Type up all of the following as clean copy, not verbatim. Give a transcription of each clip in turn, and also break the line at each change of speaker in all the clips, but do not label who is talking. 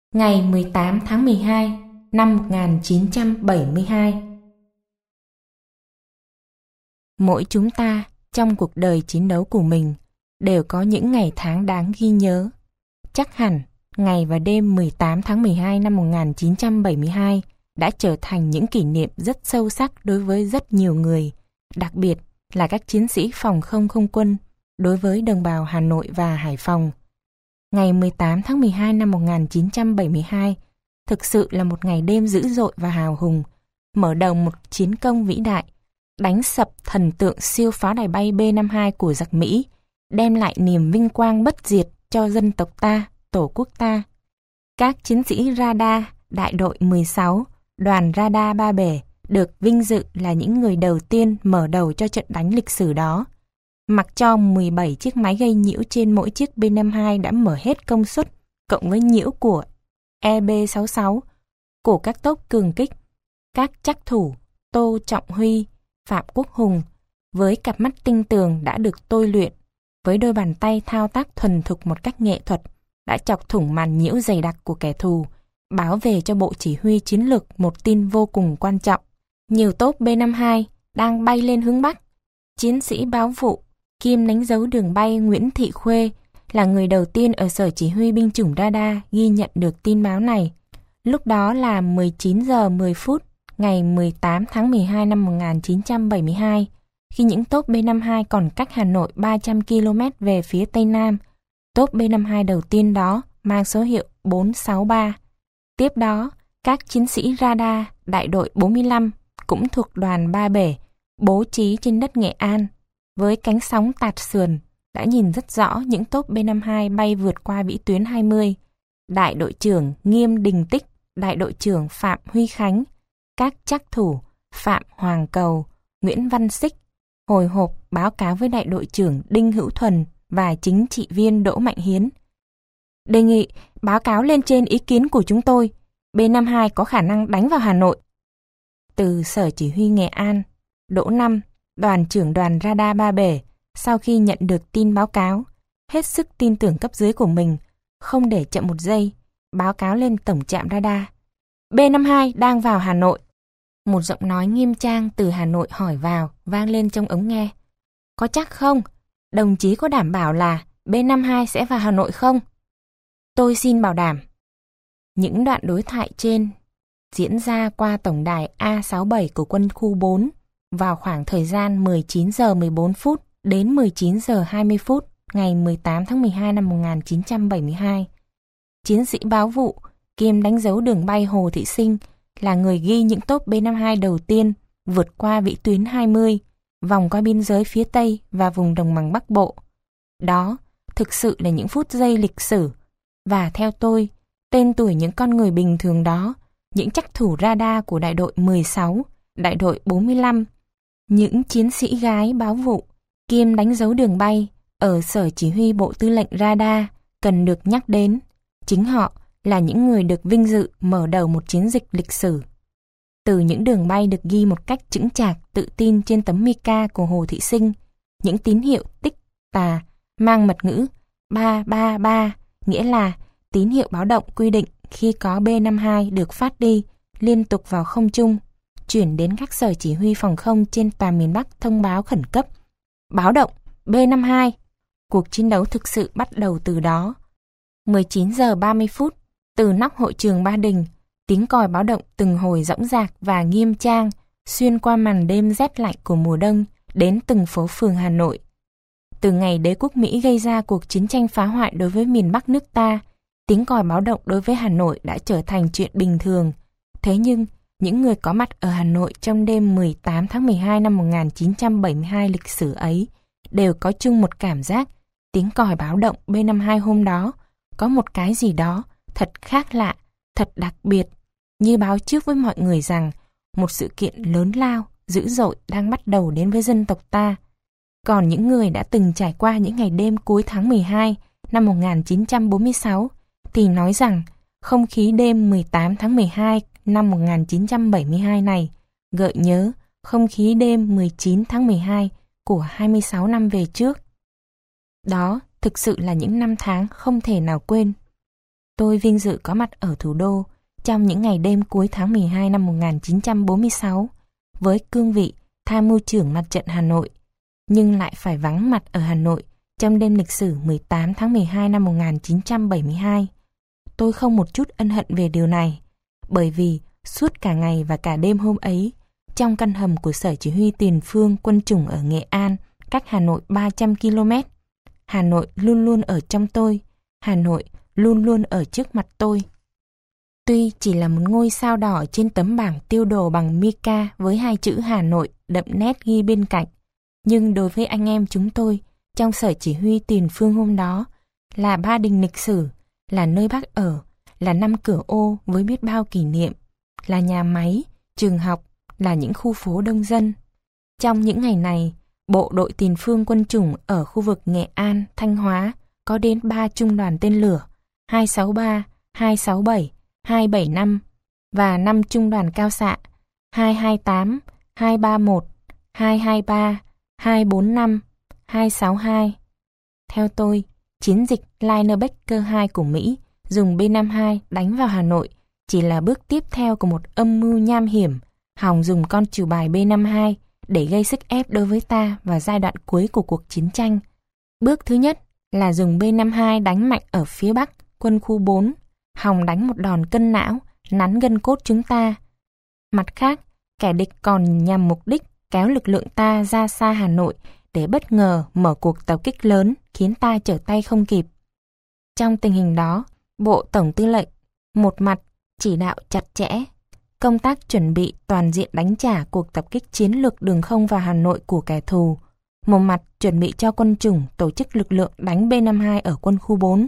Ngày 18 tháng 12 năm 1972. Mỗi chúng ta trong cuộc đời chiến đấu của mình đều có những ngày tháng đáng ghi nhớ. Chắc hẳn ngày và đêm 18 tháng 12 năm 1972 đã trở thành những kỷ niệm rất sâu sắc đối với rất nhiều người, đặc biệt là các chiến sĩ phòng không không quân, đối với đồng bào Hà Nội và Hải Phòng. Ngày 18 tháng 12 năm 1972 thực sự là một ngày đêm dữ dội và hào hùng, mở đầu một chiến công vĩ đại, đánh sập thần tượng siêu pháo đài bay B-52 của giặc Mỹ, đem lại niềm vinh quang bất diệt cho dân tộc ta, tổ quốc ta. Các chiến sĩ radar đại đội 16, đoàn radar Ba Bể được vinh dự là những người đầu tiên mở đầu cho trận đánh lịch sử đó. Mặc cho 17 chiếc máy gây nhiễu trên mỗi chiếc B-52 đã mở hết công suất, cộng với nhiễu của EB-66, của các tốp cường kích, các trắc thủ Tô Trọng Huy, Phạm Quốc Hùng, với cặp mắt tinh tường đã được tôi luyện, với đôi bàn tay thao tác thuần thục một cách nghệ thuật, đã chọc thủng màn nhiễu dày đặc của kẻ thù, báo về cho Bộ Chỉ huy Chiến lược một tin vô cùng quan trọng. Nhiều tốp B-52 đang bay lên hướng Bắc. Chiến sĩ báo vụ kiêm đánh dấu đường bay Nguyễn Thị Khuê là người đầu tiên ở Sở Chỉ huy binh chủng radar ghi nhận được tin báo này. Lúc đó là 19 giờ 10 phút ngày 18 tháng 12 năm 1972, khi những tốp B-52 còn cách Hà Nội 300 km về phía Tây Nam. Tốp B-52 đầu tiên đó mang số hiệu 463. Tiếp đó, các chiến sĩ radar đại đội 45 cũng thuộc đoàn Ba Bể bố trí trên đất Nghệ An, với cánh sóng tạt sườn, đã nhìn rất rõ những tốp B-52 bay vượt qua vĩ tuyến 20. Đại đội trưởng Nghiêm Đình Tích, đại đội trưởng Phạm Huy Khánh, các trắc thủ Phạm Hoàng Cầu, Nguyễn Văn Xích hồi hộp báo cáo với đại đội trưởng Đinh Hữu Thuần và chính trị viên Đỗ Mạnh Hiến. Đề nghị báo cáo lên trên ý kiến của chúng tôi, B-52 có khả năng đánh vào Hà Nội. Từ Sở Chỉ huy Nghệ An, Đỗ Năm, đoàn trưởng đoàn radar Ba Bể, sau khi nhận được tin báo cáo, hết sức tin tưởng cấp dưới của mình, không để chậm một giây, báo cáo lên tổng trạm radar. B-52 đang vào Hà Nội. Một giọng nói nghiêm trang từ Hà Nội hỏi vào, vang lên trong ống nghe. Có chắc không? Đồng chí có đảm bảo là B-52 sẽ vào Hà Nội không? Tôi xin bảo đảm. Những đoạn đối thoại trên diễn ra qua tổng đài A67 của quân khu 4 vào khoảng thời gian 19 giờ 14 phút đến 19 giờ 20 phút ngày 18 tháng 12 năm 1972. Chiến sĩ báo vụ kiêm đánh dấu đường bay Hồ Thị Sinh là người ghi những tốp B-52 đầu tiên vượt qua vĩ tuyến 20, vòng qua biên giới phía Tây và vùng đồng bằng Bắc Bộ. Đó thực sự là những phút giây lịch sử, và theo tôi, tên tuổi những con người bình thường đó, những trắc thủ radar của đại đội 16, đại đội 45, những chiến sĩ gái báo vụ kiêm đánh dấu đường bay ở Sở Chỉ huy Bộ Tư lệnh Radar cần được nhắc đến. Chính họ là những người được vinh dự mở đầu một chiến dịch lịch sử. Từ những đường bay được ghi một cách chững chạc, tự tin trên tấm mica của Hồ Thị Sinh, những tín hiệu tích tà mang mật ngữ 333, nghĩa là tín hiệu báo động quy định khi có B-52 được phát đi liên tục vào không trung, chuyển đến các sở chỉ huy phòng không trên toàn miền Bắc thông báo khẩn cấp. Báo động B-52. Cuộc chiến đấu thực sự bắt đầu từ đó. 19 giờ 30 phút, từ nóc hội trường Ba Đình, tiếng còi báo động từng hồi dõng dạc và nghiêm trang xuyên qua màn đêm rét lạnh của mùa đông đến từng phố phường Hà Nội. Từ ngày đế quốc Mỹ gây ra cuộc chiến tranh phá hoại đối với miền Bắc nước ta, tiếng còi báo động đối với Hà Nội đã trở thành chuyện bình thường. Thế nhưng, những người có mặt ở Hà Nội trong đêm 18 tháng 12 năm 1972 lịch sử ấy đều có chung một cảm giác tiếng còi báo động B-52 hôm đó có một cái gì đó thật khác lạ, thật đặc biệt, như báo trước với mọi người rằng một sự kiện lớn lao, dữ dội đang bắt đầu đến với dân tộc ta. Còn những người đã từng trải qua những ngày đêm cuối tháng 12 năm 1946 thì nói rằng không khí đêm 18 tháng 12 năm 1972 này gợi nhớ không khí đêm 19 tháng 12 của 26 năm về trước. Đó thực sự là những năm tháng không thể nào quên. tôi vinh dự có mặt ở thủ đô trong những ngày đêm cuối tháng 12 năm 1946 với cương vị tham mưu trưởng mặt trận Hà Nội, nhưng lại phải vắng mặt ở Hà Nội trong đêm lịch sử 18 tháng 12 năm 1972. Tôi không một chút ân hận về điều này, bởi vì suốt cả ngày và cả đêm hôm ấy, trong căn hầm của Sở Chỉ huy Tiền phương Quân chủng ở Nghệ An, cách Hà Nội 300 km, Hà Nội luôn luôn ở trong tôi, Hà Nội luôn luôn ở trước mặt tôi. Tuy chỉ là một ngôi sao đỏ trên tấm bảng tiêu đồ bằng mica với hai chữ Hà Nội đậm nét ghi bên cạnh, nhưng đối với anh em chúng tôi, trong Sở Chỉ huy Tiền phương hôm đó, là ba đình lịch sử, là nơi Bác ở, là 5 cửa ô với biết bao kỷ niệm, là nhà máy, trường học, là những khu phố đông dân. Trong những ngày này, Bộ đội Tiền phương Quân chủng ở khu vực Nghệ An, Thanh Hóa có đến 3 trung đoàn tên lửa 263, 267, 275 và 5 trung đoàn cao xạ 228, 231, 223, 245, 262. Theo tôi, chiến dịch Linebacker 2 của Mỹ dùng B-52 đánh vào Hà Nội chỉ là bước tiếp theo của một âm mưu nham hiểm hòng dùng con trừ bài B-52 để gây sức ép đối với ta vào giai đoạn cuối của cuộc chiến tranh. Bước thứ nhất là dùng B-52 đánh mạnh ở phía Bắc, quân khu 4, hòng đánh một đòn cân não, nắn gân cốt chúng ta. Mặt khác, kẻ địch còn nhằm mục đích kéo lực lượng ta ra xa Hà Nội để bất ngờ mở cuộc tập kích lớn khiến ta trở tay không kịp. Trong tình hình đó, Bộ Tổng Tư lệnh một mặt chỉ đạo chặt chẽ công tác chuẩn bị toàn diện đánh trả cuộc tập kích chiến lược đường không vào Hà Nội của kẻ thù, một mặt chuẩn bị cho quân chủng tổ chức lực lượng đánh B-52 ở quân khu 4.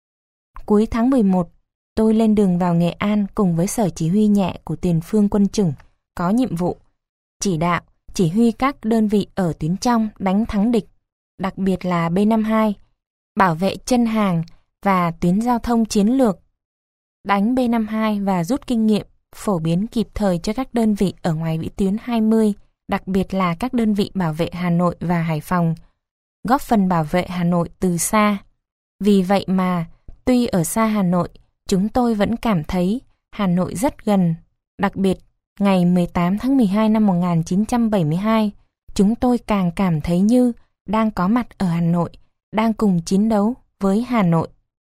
Cuối tháng 11, tôi lên đường vào Nghệ An cùng với Sở Chỉ huy nhẹ của Tiền phương Quân chủng có nhiệm vụ chỉ đạo, chỉ huy các đơn vị ở tuyến trong đánh thắng địch, đặc biệt là B-52, bảo vệ chân hàng và tuyến giao thông chiến lược, đánh B-52 và rút kinh nghiệm, phổ biến kịp thời cho các đơn vị ở ngoài vĩ tuyến 20, đặc biệt là các đơn vị bảo vệ Hà Nội và Hải Phòng, góp phần bảo vệ Hà Nội từ xa. Vì vậy mà, tuy ở xa Hà Nội, chúng tôi vẫn cảm thấy Hà Nội rất gần. Đặc biệt, ngày 18 tháng 12 năm 1972, chúng tôi càng cảm thấy như đang có mặt ở Hà Nội, đang cùng chiến đấu với Hà Nội.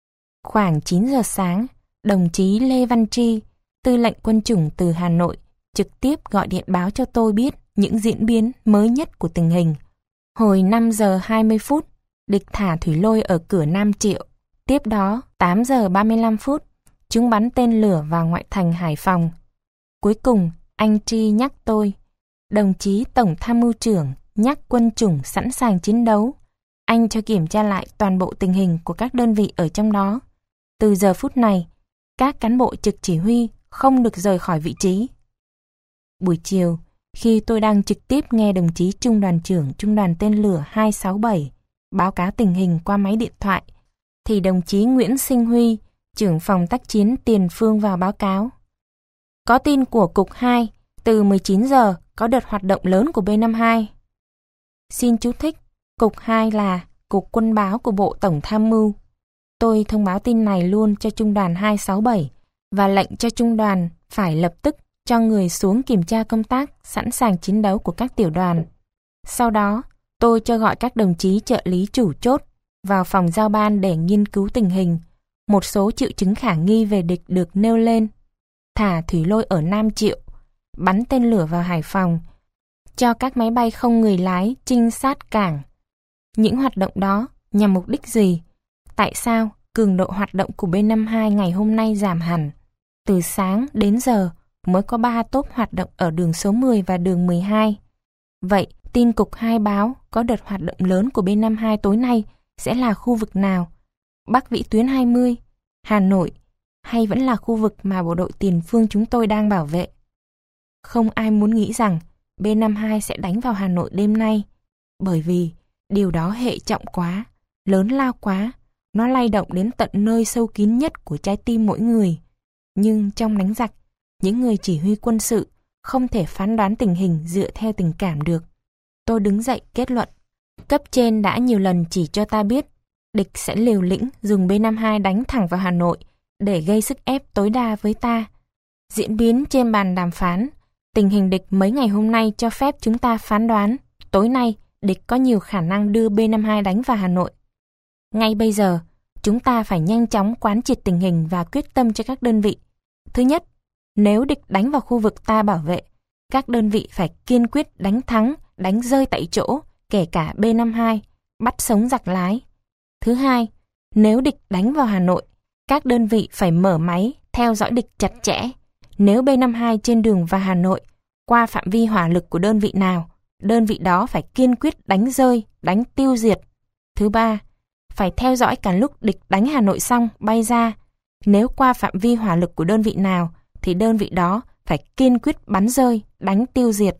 Khoảng 9 giờ sáng, đồng chí Lê Văn Tri, Tư lệnh Quân chủng từ Hà Nội, trực tiếp gọi điện báo cho tôi biết những diễn biến mới nhất của tình hình. Hồi 5 giờ 20 phút, địch thả thủy lôi ở cửa Nam Triệu. Tiếp đó, 8 giờ 35 phút, chúng bắn tên lửa vào ngoại thành Hải Phòng. Cuối cùng, anh Tri nhắc tôi, đồng chí Tổng Tham mưu trưởng nhắc quân chủng sẵn sàng chiến đấu. Anh cho kiểm tra lại toàn bộ tình hình của các đơn vị ở trong đó. Từ giờ phút này, các cán bộ trực chỉ huy không được rời khỏi vị trí. Buổi chiều, khi tôi đang trực tiếp nghe đồng chí Trung đoàn trưởng Trung đoàn tên lửa 267 báo cáo tình hình qua máy điện thoại, thì đồng chí Nguyễn Sinh Huy, trưởng phòng tác chiến Tiền phương vào báo cáo. Có tin của Cục 2, từ 19 giờ có đợt hoạt động lớn của B-52. Xin chú thích, Cục 2 là Cục Quân báo của Bộ Tổng Tham mưu. Tôi thông báo tin này luôn cho Trung đoàn 267 và lệnh cho Trung đoàn phải lập tức cho người xuống kiểm tra công tác sẵn sàng chiến đấu của các tiểu đoàn. Sau đó, tôi cho gọi các đồng chí trợ lý chủ chốt vào phòng giao ban để nghiên cứu tình hình. Một số triệu chứng khả nghi về địch được nêu lên. Thả thủy lôi ở Nam Triệu, bắn tên lửa vào Hải Phòng, cho các máy bay không người lái trinh sát cảng. Những hoạt động đó nhằm mục đích gì? Tại sao cường độ hoạt động của B-52 ngày hôm nay giảm hẳn? Từ sáng đến giờ mới có 3 tốp hoạt động ở đường số 10 và đường 12. Vậy, tin Cục 2 báo có đợt hoạt động lớn của B-52 tối nay sẽ là khu vực nào? Bắc vĩ tuyến 20, Hà Nội, hay vẫn là khu vực mà bộ đội Tiền phương chúng tôi đang bảo vệ? Không ai muốn nghĩ rằng B-52 sẽ đánh vào Hà Nội đêm nay, bởi vì điều đó hệ trọng quá, lớn lao quá, nó lay động đến tận nơi sâu kín nhất của trái tim mỗi người. Nhưng trong đánh giặc, những người chỉ huy quân sự không thể phán đoán tình hình dựa theo tình cảm được. Tôi đứng dậy kết luận, cấp trên đã nhiều lần chỉ cho ta biết địch sẽ liều lĩnh dùng B-52 đánh thẳng vào Hà Nội để gây sức ép tối đa với ta. Diễn biến trên bàn đàm phán, tình hình địch mấy ngày hôm nay cho phép chúng ta phán đoán tối nay địch có nhiều khả năng đưa B-52 đánh vào Hà Nội. Ngay bây giờ, chúng ta phải nhanh chóng quán triệt tình hình và quyết tâm cho các đơn vị. Thứ nhất, nếu địch đánh vào khu vực ta bảo vệ, các đơn vị phải kiên quyết đánh thắng, đánh rơi tại chỗ, kể cả B-52, bắt sống giặc lái. Thứ hai, nếu địch đánh vào Hà Nội, các đơn vị phải mở máy, theo dõi địch chặt chẽ. Nếu B-52 trên đường vào Hà Nội, qua phạm vi hỏa lực của đơn vị nào, đơn vị đó phải kiên quyết đánh rơi, đánh tiêu diệt. Thứ ba, phải theo dõi cả lúc địch đánh Hà Nội xong bay ra. Nếu qua phạm vi hỏa lực của đơn vị nào, thì đơn vị đó phải kiên quyết bắn rơi, đánh tiêu diệt.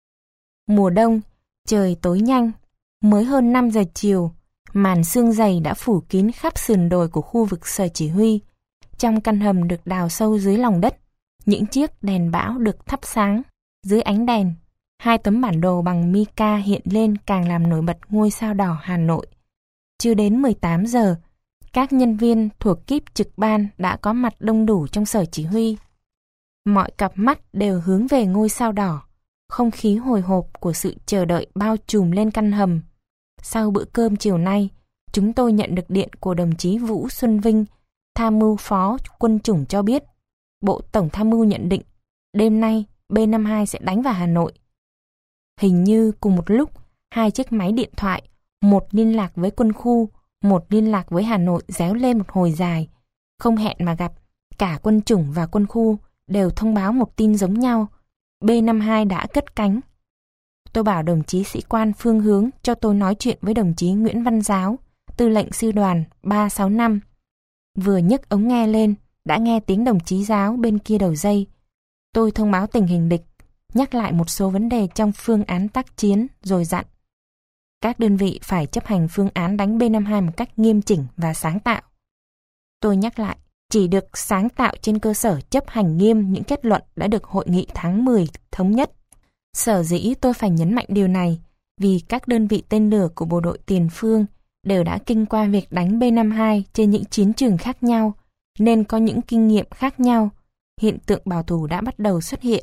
Mùa đông, trời tối nhanh, mới hơn 5 giờ chiều, màn sương dày đã phủ kín khắp sườn đồi của khu vực sở chỉ huy. Trong căn hầm được đào sâu dưới lòng đất, những chiếc đèn bão được thắp sáng. Dưới ánh đèn, 2 tấm bản đồ bằng mica hiện lên càng làm nổi bật ngôi sao đỏ Hà Nội. Chưa đến 18 giờ, các nhân viên thuộc kíp trực ban đã có mặt đông đủ trong sở chỉ huy. Mọi cặp mắt đều hướng về ngôi sao đỏ. Không khí hồi hộp của sự chờ đợi bao trùm lên căn hầm. Sau bữa cơm chiều nay, chúng tôi nhận được điện của đồng chí Vũ Xuân Vinh, tham mưu phó quân chủng cho biết, Bộ Tổng tham mưu nhận định, đêm nay B-52 sẽ đánh vào Hà Nội. Hình như cùng một lúc, 2 chiếc máy điện thoại, một liên lạc với quân khu, một liên lạc với Hà Nội réo lên một hồi dài. Không hẹn mà gặp, cả quân chủng và quân khu đều thông báo một tin giống nhau. B-52 đã cất cánh. Tôi bảo đồng chí sĩ quan Phương Hướng cho tôi nói chuyện với đồng chí Nguyễn Văn Giáo, tư lệnh sư đoàn 365. Vừa nhấc ống nghe lên, đã nghe tiếng đồng chí Giáo bên kia đầu dây. Tôi thông báo tình hình địch, nhắc lại một số vấn đề trong phương án tác chiến, rồi dặn. Các đơn vị phải chấp hành phương án đánh B-52 một cách nghiêm chỉnh và sáng tạo. Tôi nhắc lại, chỉ được sáng tạo trên cơ sở chấp hành nghiêm những kết luận đã được hội nghị tháng 10 thống nhất. Sở dĩ tôi phải nhấn mạnh điều này, vì các đơn vị tên lửa của bộ đội tiền phương đều đã kinh qua việc đánh B-52 trên những chiến trường khác nhau, nên có những kinh nghiệm khác nhau. Hiện tượng bảo thủ đã bắt đầu xuất hiện.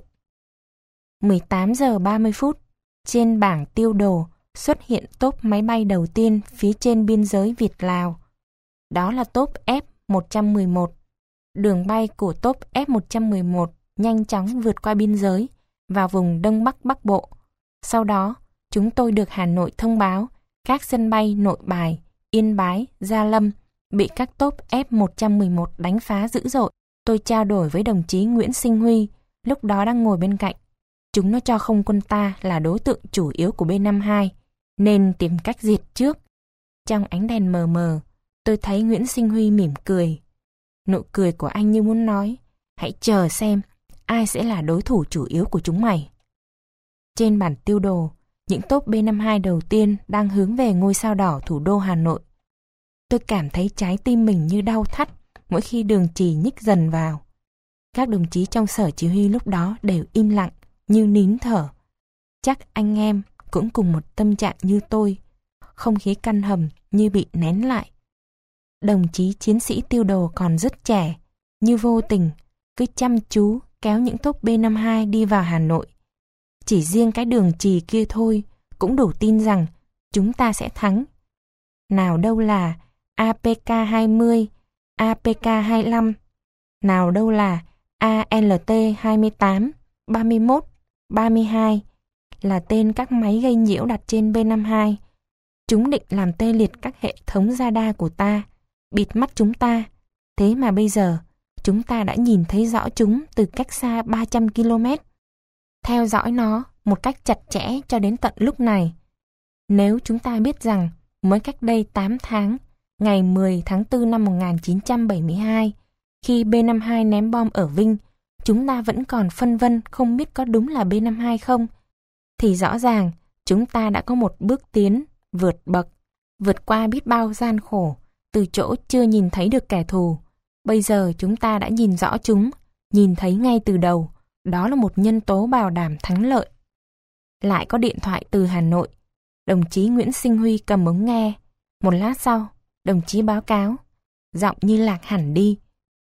18 giờ 30 phút, trên bảng tiêu đồ xuất hiện tốp máy bay đầu tiên phía trên biên giới Việt-Lào. Đó là tốp F-111. Đường bay của tốp F-111 nhanh chóng vượt qua biên giới vào vùng Đông Bắc Bắc Bộ. Sau đó, chúng tôi được Hà Nội thông báo các sân bay Nội Bài, Yên Bái, Gia Lâm bị các tốp F-111 đánh phá dữ dội. Tôi trao đổi với đồng chí Nguyễn Sinh Huy, lúc đó đang ngồi bên cạnh. Chúng nó cho không quân ta là đối tượng chủ yếu của B-52, nên tìm cách diệt trước. Trong ánh đèn mờ mờ, tôi thấy Nguyễn Sinh Huy mỉm cười. Nụ cười của anh như muốn nói, hãy chờ xem ai sẽ là đối thủ chủ yếu của chúng mày. Trên bản tiêu đồ, những tốp B-52 đầu tiên đang hướng về ngôi sao đỏ thủ đô Hà Nội. Tôi cảm thấy trái tim mình như đau thắt mỗi khi đường chì nhích dần vào. Các đồng chí trong sở chỉ huy lúc đó đều im lặng, như nín thở. Chắc anh em cũng cùng một tâm trạng như tôi. Không khí căn hầm như bị nén lại. Đồng chí chiến sĩ tiêu đồ còn rất trẻ, như vô tình, cứ chăm chú kéo những tốp B-52 đi vào Hà Nội. Chỉ riêng cái đường chì kia thôi cũng đủ tin rằng chúng ta sẽ thắng. Nào đâu là APK-20, APK-25, nào đâu là ALT-28, 31, 32 là tên các máy gây nhiễu đặt trên B-52. Chúng định làm tê liệt các hệ thống radar của ta, bịt mắt chúng ta. Thế mà bây giờ, chúng ta đã nhìn thấy rõ chúng từ cách xa 300 km. Theo dõi nó một cách chặt chẽ cho đến tận lúc này. Nếu chúng ta biết rằng mới cách đây 8 tháng, ngày 10 tháng 4 năm 1972, khi B-52 ném bom ở Vinh, chúng ta vẫn còn phân vân không biết có đúng là B-52 không, thì rõ ràng chúng ta đã có một bước tiến vượt bậc, vượt qua biết bao gian khổ, từ chỗ chưa nhìn thấy được kẻ thù. Bây giờ chúng ta đã nhìn rõ chúng, nhìn thấy ngay từ đầu, đó là một nhân tố bảo đảm thắng lợi. Lại có điện thoại từ Hà Nội, đồng chí Nguyễn Sinh Huy cầm ống nghe. Một lát sau, đồng chí báo cáo, giọng như lạc hẳn đi.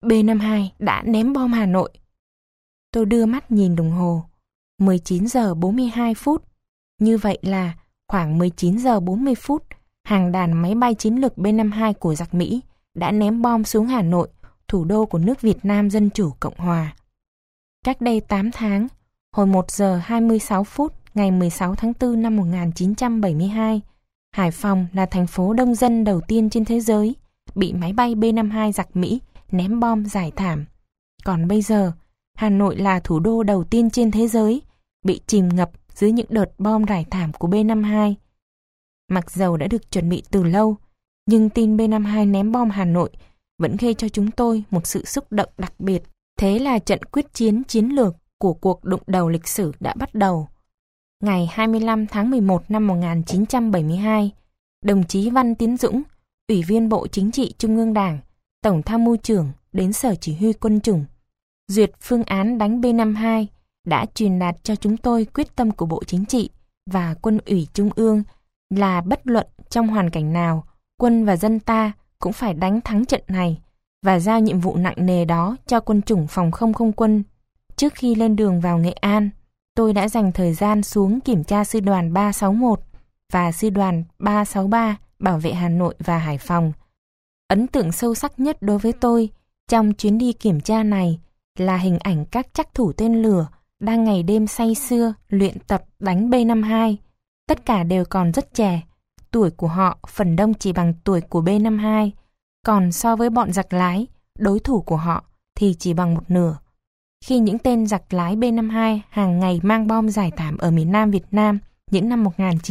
B-52 đã ném bom Hà Nội. Tôi đưa mắt nhìn đồng hồ. 19 giờ 42 phút. Như vậy là khoảng 19 giờ 40 phút, hàng đàn máy bay chiến lược B-52 của giặc Mỹ đã ném bom xuống Hà Nội, thủ đô của nước Việt Nam Dân Chủ Cộng Hòa. Cách đây 8 tháng, hồi 1 giờ 26 phút ngày 16 tháng 4 năm 1972, Hải Phòng là thành phố đông dân đầu tiên trên thế giới bị máy bay B-52 giặc Mỹ ném bom giải thảm. Còn bây giờ, Hà Nội là thủ đô đầu tiên trên thế giới bị chìm ngập dưới những đợt bom rải thảm của B-52. Mặc dầu đã được chuẩn bị từ lâu, nhưng tin B-52 ném bom Hà Nội vẫn gây cho chúng tôi một sự xúc động đặc biệt. Thế là trận quyết chiến chiến lược của cuộc đụng đầu lịch sử đã bắt đầu. Ngày 25 tháng 11 năm 1972, đồng chí Văn Tiến Dũng, Ủy viên Bộ Chính trị Trung ương Đảng, Tổng tham mưu trưởng đến Sở Chỉ huy Quân chủng, duyệt phương án đánh B-52, đã truyền đạt cho chúng tôi quyết tâm của Bộ Chính trị và Quân ủy Trung ương là bất luận trong hoàn cảnh nào, quân và dân ta cũng phải đánh thắng trận này, và giao nhiệm vụ nặng nề đó cho quân chủng phòng không không quân. Trước khi lên đường vào Nghệ An, tôi đã dành thời gian xuống kiểm tra sư đoàn 361 và sư đoàn 363 bảo vệ Hà Nội và Hải Phòng. Ấn tượng sâu sắc nhất đối với tôi trong chuyến đi kiểm tra này là hình ảnh các trắc thủ tên lửa đang ngày đêm say sưa luyện tập đánh B-52. Tất cả đều còn rất trẻ, tuổi của họ phần đông chỉ bằng tuổi của B-52, còn so với bọn giặc lái, đối thủ của họ thì chỉ bằng một nửa. Khi những tên giặc lái B-52 hàng ngày mang bom giải thảm ở miền Nam Việt Nam những năm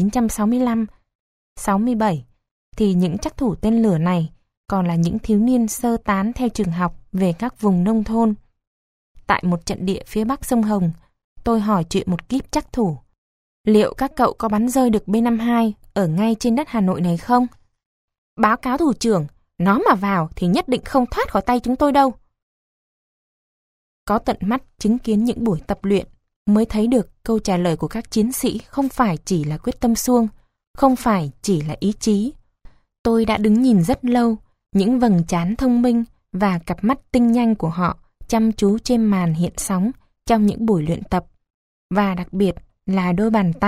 1965-67, thì những trắc thủ tên lửa này còn là những thiếu niên sơ tán theo trường học về các vùng nông thôn. Tại một trận địa phía bắc sông Hồng, tôi hỏi chuyện một kíp trắc thủ: liệu các cậu có bắn rơi được B-52 ở ngay trên đất Hà Nội này không? Báo cáo thủ trưởng, nó mà vào thì nhất định không thoát khỏi tay chúng tôi đâu. Có tận mắt chứng kiến những buổi tập luyện mới thấy được câu trả lời của các chiến sĩ không phải chỉ là quyết tâm suông, không phải chỉ là ý chí. Tôi đã đứng nhìn rất lâu, những vầng trán thông minh và cặp mắt tinh nhanh của họ chăm chú trên màn hiện sóng trong những buổi luyện tập. Và đặc biệt là đôi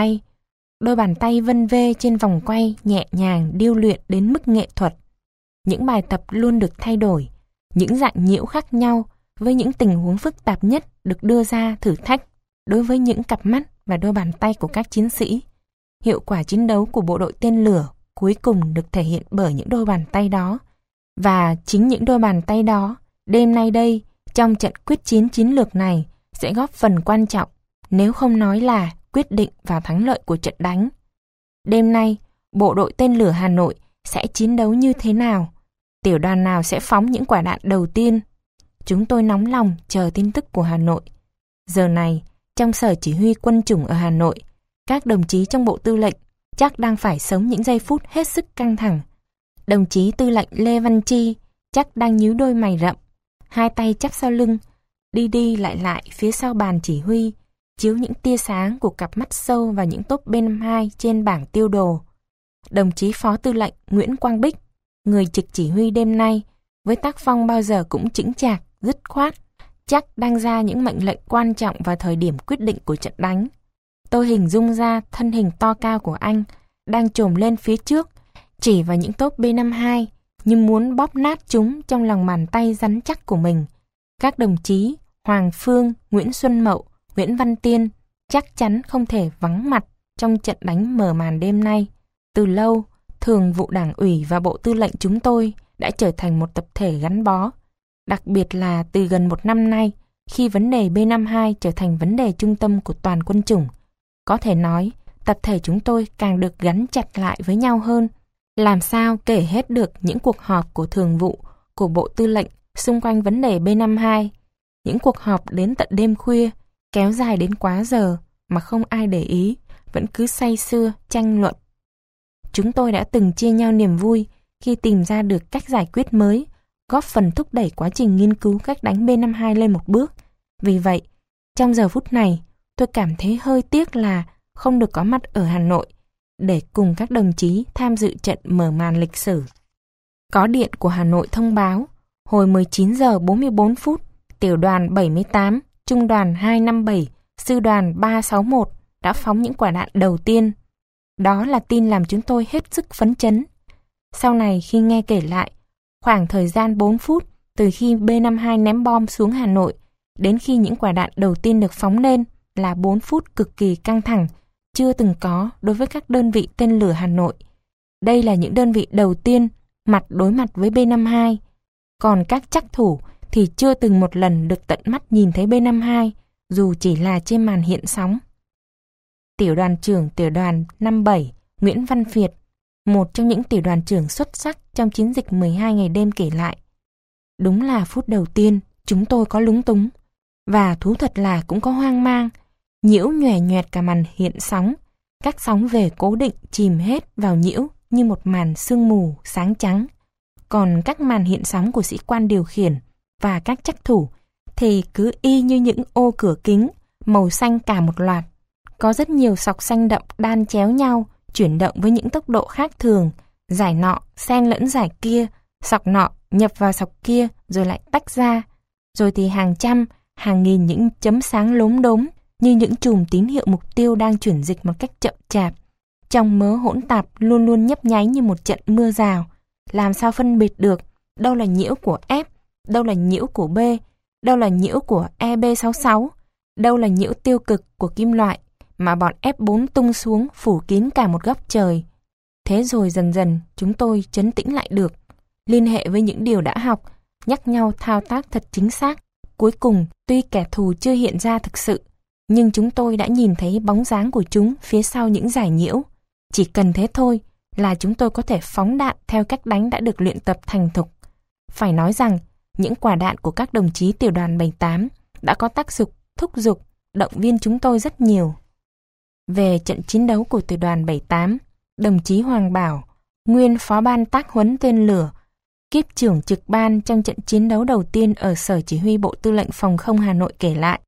bàn tay vân vê trên vòng quay nhẹ nhàng điêu luyện đến mức nghệ thuật. Những bài tập luôn được thay đổi, những dạng nhiễu khác nhau với những tình huống phức tạp nhất được đưa ra thử thách đối với những cặp mắt và đôi bàn tay của các chiến sĩ. Hiệu quả chiến đấu của bộ đội tên lửa cuối cùng được thể hiện bởi những đôi bàn tay đó. Và chính những đôi bàn tay đó, đêm nay đây, trong trận quyết chiến chiến lược này, sẽ góp phần quan trọng, nếu không nói là quyết định vào thắng lợi của trận đánh. Đêm nay, bộ đội tên lửa Hà Nội sẽ chiến đấu như thế nào? Tiểu đoàn nào sẽ phóng những quả đạn đầu tiên? Chúng tôi nóng lòng chờ tin tức của Hà Nội. Giờ này, trong Sở Chỉ huy Quân chủng ở Hà Nội, các đồng chí trong Bộ Tư lệnh chắc đang phải sống những giây phút hết sức căng thẳng. Đồng chí Tư lệnh Lê Văn Chi chắc đang nhíu đôi mày rậm, hai tay chắp sau lưng, đi đi lại lại phía sau bàn chỉ huy, chiếu những tia sáng của cặp mắt sâu vào những tốp B-52 trên bảng tiêu đồ. Đồng chí Phó Tư lệnh Nguyễn Quang Bích, người trực chỉ huy đêm nay, với tác phong bao giờ cũng chững chạc, dứt khoát, chắc đang ra những mệnh lệnh quan trọng vào thời điểm quyết định của trận đánh. Tôi hình dung ra thân hình to cao của anh đang chồm lên phía trước, chỉ vào những tốp B-52 như muốn bóp nát chúng trong lòng bàn tay rắn chắc của mình. Các đồng chí Hoàng Phương, Nguyễn Xuân Mậu, Nguyễn Văn Tiên chắc chắn không thể vắng mặt trong trận đánh mở màn đêm nay. Từ lâu, Thường vụ Đảng ủy và Bộ Tư lệnh chúng tôi đã trở thành một tập thể gắn bó. Đặc biệt là từ gần một năm nay, khi vấn đề B-52 trở thành vấn đề trung tâm của toàn quân chủng. Có thể nói, tập thể chúng tôi càng được gắn chặt lại với nhau hơn. Làm sao kể hết được những cuộc họp của Thường vụ, của Bộ Tư lệnh xung quanh vấn đề B-52. Những cuộc họp đến tận đêm khuya, kéo dài đến quá giờ mà không ai để ý, vẫn cứ say sưa, tranh luận. Chúng tôi đã từng chia nhau niềm vui khi tìm ra được cách giải quyết mới, góp phần thúc đẩy quá trình nghiên cứu cách đánh B-52 lên một bước. Vì vậy, trong giờ phút này, tôi cảm thấy hơi tiếc là không được có mặt ở Hà Nội để cùng các đồng chí tham dự trận mở màn lịch sử. Có điện của Hà Nội thông báo, Hồi 19 giờ 44 phút, tiểu đoàn 78, trung đoàn 257, sư đoàn 361 đã phóng những quả đạn đầu tiên. Đó là tin làm chúng tôi hết sức phấn chấn. Sau này khi nghe kể lại, khoảng thời gian 4 phút từ khi B-52 ném bom xuống Hà Nội đến khi những quả đạn đầu tiên được phóng lên là 4 phút cực kỳ căng thẳng, chưa từng có đối với các đơn vị tên lửa Hà Nội. Đây là những đơn vị đầu tiên mặt đối mặt với B-52. Còn các trắc thủ thì chưa từng một lần được tận mắt nhìn thấy B-52, dù chỉ là trên màn hiện sóng. Tiểu đoàn trưởng tiểu đoàn 57 Nguyễn Văn Việt, một trong những tiểu đoàn trưởng xuất sắc trong chiến dịch 12 ngày đêm kể lại. Đúng là phút đầu tiên chúng tôi có lúng túng, và thú thật là cũng có hoang mang, nhiễu nhòe nhoẹt cả màn hiện sóng, các sóng về cố định chìm hết vào nhiễu như một màn sương mù sáng trắng. Còn các màn hiện sóng của sĩ quan điều khiển và các trắc thủ thì cứ y như những ô cửa kính, màu xanh cả một loạt. Có rất nhiều sọc xanh đậm đan chéo nhau, chuyển động với những tốc độ khác thường, giải nọ xen lẫn giải kia, sọc nọ nhập vào sọc kia rồi lại tách ra. Rồi thì hàng trăm, hàng nghìn những chấm sáng lốm đốm như những chùm tín hiệu mục tiêu đang chuyển dịch một cách chậm chạp. Trong mớ hỗn tạp luôn luôn nhấp nháy như một trận mưa rào. Làm sao phân biệt được đâu là nhiễu của F, đâu là nhiễu của B, đâu là nhiễu của EB66, đâu là nhiễu tiêu cực của kim loại mà bọn F4 tung xuống phủ kín cả một góc trời. Thế rồi dần dần chúng tôi trấn tĩnh lại được, liên hệ với những điều đã học, nhắc nhau thao tác thật chính xác. Cuối cùng, tuy kẻ thù chưa hiện ra thực sự, nhưng chúng tôi đã nhìn thấy bóng dáng của chúng phía sau những giải nhiễu. Chỉ cần thế thôi là chúng tôi có thể phóng đạn theo cách đánh đã được luyện tập thành thục. Phải nói rằng, những quả đạn của các đồng chí tiểu đoàn 78 đã có tác dụng thúc giục, động viên chúng tôi rất nhiều. Về trận chiến đấu của tiểu đoàn 78, đồng chí Hoàng Bảo, nguyên phó ban tác huấn tên lửa, kiếp trưởng trực ban trong trận chiến đấu đầu tiên ở Sở Chỉ huy Bộ Tư lệnh Phòng không Hà Nội kể lại.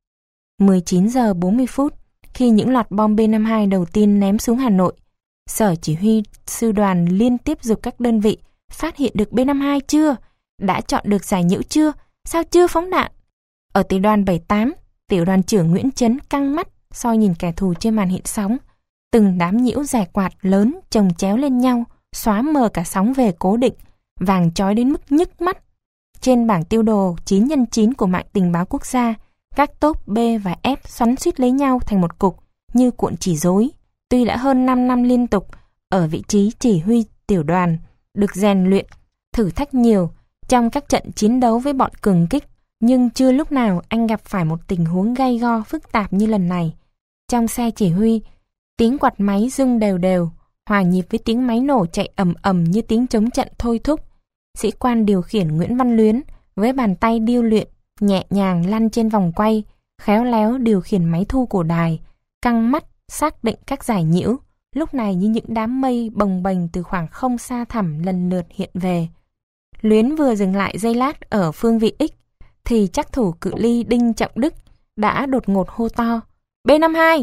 19 giờ 40 phút, khi những loạt bom B-52 đầu tiên ném xuống Hà Nội, Sở Chỉ huy sư đoàn liên tiếp giục các đơn vị phát hiện được B-52 chưa? Đã chọn được giải nhiễu chưa? Sao chưa phóng đạn? Ở tiểu đoàn 78, tiểu đoàn trưởng Nguyễn Chấn căng mắt soi nhìn kẻ thù trên màn hiện sóng. Từng đám nhiễu rẻ quạt lớn chồng chéo lên nhau, xóa mờ cả sóng về cố định, vàng chói đến mức nhức mắt. Trên bảng tiêu đồ 9x9 của mạng tình báo quốc gia, các tốp B và F xoắn xuýt lấy nhau thành một cục như cuộn chỉ rối. Tuy đã hơn 5 năm liên tục ở vị trí chỉ huy tiểu đoàn, được rèn luyện, thử thách nhiều trong các trận chiến đấu với bọn cường kích, nhưng chưa lúc nào anh gặp phải một tình huống gay go phức tạp như lần này. Trong xe chỉ huy, tiếng quạt máy rung đều đều, hòa nhịp với tiếng máy nổ chạy ầm ầm như tiếng chống trận thôi thúc. Sĩ quan điều khiển Nguyễn Văn Luyến với bàn tay điêu luyện, nhẹ nhàng lăn trên vòng quay, khéo léo điều khiển máy thu của đài, căng mắt xác định các giải nhiễu, lúc này như những đám mây bồng bềnh từ khoảng không xa thẳm lần lượt hiện về. Luyến vừa dừng lại giây lát ở phương vị X, thì trắc thủ cự ly Đinh Trọng Đức đã đột ngột hô to, B-52!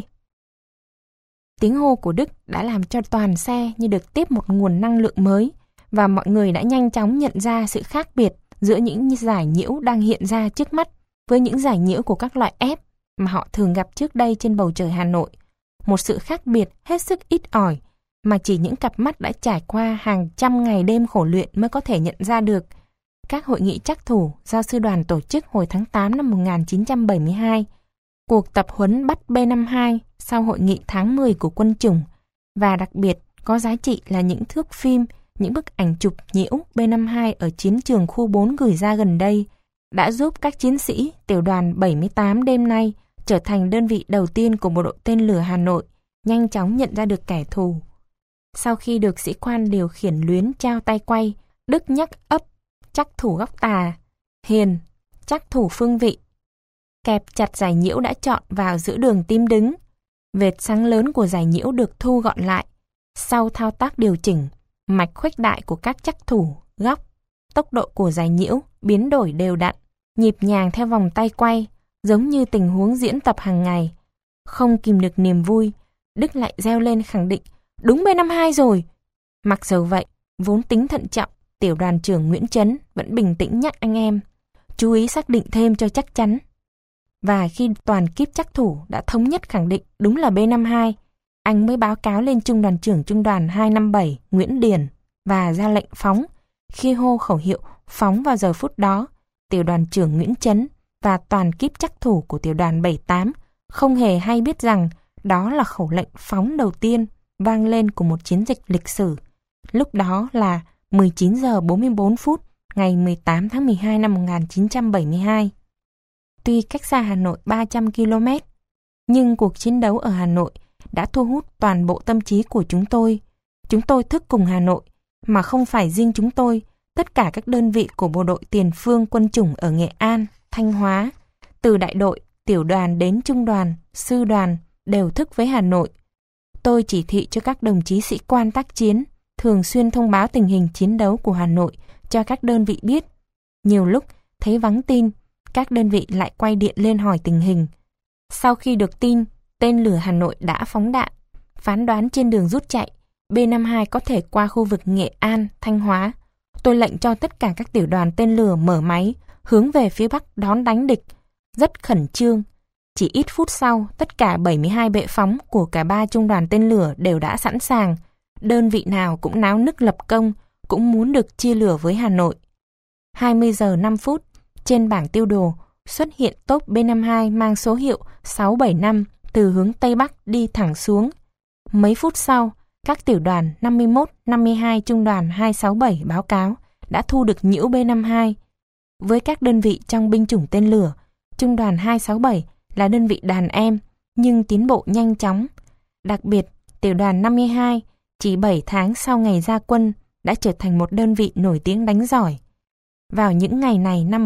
Tiếng hô của Đức đã làm cho toàn xe như được tiếp một nguồn năng lượng mới, và mọi người đã nhanh chóng nhận ra sự khác biệt giữa những giải nhiễu đang hiện ra trước mắt với những giải nhiễu của các loại F mà họ thường gặp trước đây trên bầu trời Hà Nội. Một sự khác biệt hết sức ít ỏi mà chỉ những cặp mắt đã trải qua hàng trăm ngày đêm khổ luyện mới có thể nhận ra được. Các hội nghị trắc thủ do sư đoàn tổ chức hồi tháng 8 năm 1972, cuộc tập huấn bắt B-52 sau hội nghị tháng 10 của quân chủng, và đặc biệt có giá trị là những thước phim, những bức ảnh chụp nhiễu B-52 ở chiến trường khu 4 gửi ra gần đây, đã giúp các chiến sĩ tiểu đoàn 78 đêm nay trở thành đơn vị đầu tiên của bộ đội tên lửa Hà Nội nhanh chóng nhận ra được kẻ thù. Sau khi được sĩ quan điều khiển Luyến trao tay quay, Đức nhắc ấp trắc thủ góc tà, Hiền trắc thủ phương vị, kẹp chặt giải nhiễu đã chọn vào giữa đường tim đứng. Vệt sáng lớn của giải nhiễu được thu gọn lại. Sau thao tác điều chỉnh, mạch khuếch đại của các trắc thủ, góc, tốc độ của giải nhiễu biến đổi đều đặn, nhịp nhàng theo vòng tay quay, giống như tình huống diễn tập hàng ngày. Không kìm được niềm vui, Đức lại reo lên khẳng định, đúng B-52 rồi. Mặc dầu vậy, vốn tính thận trọng, Tiểu đoàn trưởng Nguyễn Chấn vẫn bình tĩnh nhắc anh em, chú ý xác định thêm cho chắc chắn. Và khi toàn kíp trắc thủ đã thống nhất khẳng định đúng là B-52, anh mới báo cáo lên trung đoàn trưởng trung đoàn 257 Nguyễn Điền và ra lệnh phóng. Khi hô khẩu hiệu phóng vào giờ phút đó, tiểu đoàn trưởng Nguyễn Chấn và toàn kíp trắc thủ của tiểu đoàn 78 không hề hay biết rằng đó là khẩu lệnh phóng đầu tiên vang lên của một chiến dịch lịch sử. Lúc đó là 19 giờ 44 phút ngày 18 tháng 12 năm 1972. Tuy cách xa Hà Nội 300 km, nhưng cuộc chiến đấu ở Hà Nội đã thu hút toàn bộ tâm trí của chúng tôi. Chúng tôi thức cùng Hà Nội, mà không phải riêng chúng tôi, tất cả các đơn vị của bộ đội tiền phương quân chủng ở Nghệ An, Thanh Hóa, từ đại đội, tiểu đoàn đến trung đoàn, sư đoàn đều thức với Hà Nội. Tôi chỉ thị cho các đồng chí sĩ quan tác chiến thường xuyên thông báo tình hình chiến đấu của Hà Nội cho các đơn vị biết. Nhiều lúc thấy vắng tin, các đơn vị lại quay điện lên hỏi tình hình. Sau khi được tin, tên lửa Hà Nội đã phóng đạn, phán đoán trên đường rút chạy, B-52 có thể qua khu vực Nghệ An, Thanh Hóa. Tôi lệnh cho tất cả các tiểu đoàn tên lửa mở máy, hướng về phía Bắc đón đánh địch. Rất khẩn trương. Chỉ ít phút sau, tất cả 72 bệ phóng của cả 3 trung đoàn tên lửa đều đã sẵn sàng. Đơn vị nào cũng náo nức lập công, cũng muốn được chia lửa với Hà Nội. 20 giờ 5 phút, trên bảng tiêu đồ xuất hiện tốp B-52 mang số hiệu 675 từ hướng Tây Bắc đi thẳng xuống. Mấy phút sau, các tiểu đoàn 51, 52 trung đoàn 267 báo cáo đã thu được nhiễu B-52. Với các đơn vị trong binh chủng tên lửa, trung đoàn 267 là đơn vị đàn em nhưng tiến bộ nhanh chóng. Đặc biệt, tiểu đoàn 52 chỉ 7 tháng sau ngày ra quân đã trở thành một đơn vị nổi tiếng đánh giỏi. Vào những ngày này năm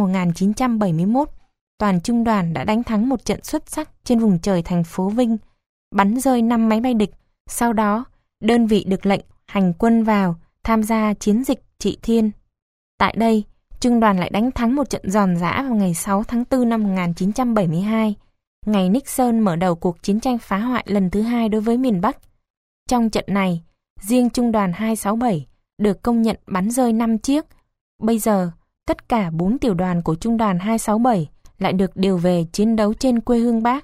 1971, toàn trung đoàn đã đánh thắng một trận xuất sắc trên vùng trời thành phố Vinh, bắn rơi 5 máy bay địch. Sau đó, đơn vị được lệnh hành quân vào tham gia chiến dịch Trị Thiên. Tại đây, trung đoàn lại đánh thắng một trận giòn giã vào ngày 6 tháng 4 năm 1972, ngày Nixon mở đầu cuộc chiến tranh phá hoại lần thứ 2 đối với miền Bắc. Trong trận này, riêng trung đoàn 267 được công nhận bắn rơi 5 chiếc. Bây giờ, tất cả 4 tiểu đoàn của trung đoàn 267 lại được điều về chiến đấu trên quê hương Bác.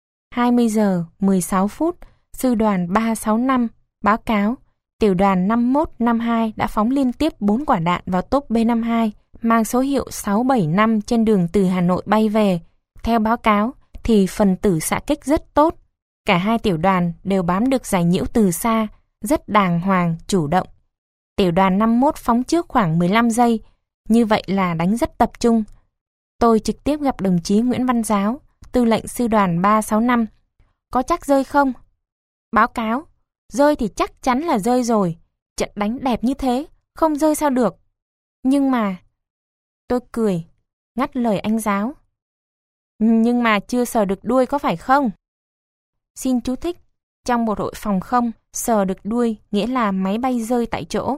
20 giờ 16 phút, sư đoàn 365 báo cáo tiểu đoàn 5152 đã phóng liên tiếp 4 quả đạn vào tốp B-52 mang số hiệu 675 trên đường từ Hà Nội bay về. Theo báo cáo thì phần tử xạ kích rất tốt. Cả hai tiểu đoàn đều bám được giải nhiễu từ xa, rất đàng hoàng, chủ động. Tiểu đoàn 51 phóng trước khoảng 15 giây, như vậy là đánh rất tập trung. Tôi trực tiếp gặp đồng chí Nguyễn Văn Giáo, tư lệnh sư đoàn 365. Có chắc rơi không? Báo cáo, rơi thì chắc chắn là rơi rồi. Trận đánh đẹp như thế, không rơi sao được. Nhưng mà... Tôi cười, ngắt lời anh Giáo. Nhưng mà chưa sờ được đuôi có phải không? Xin chú thích, trong bộ đội phòng không, sờ được đuôi nghĩa là máy bay rơi tại chỗ.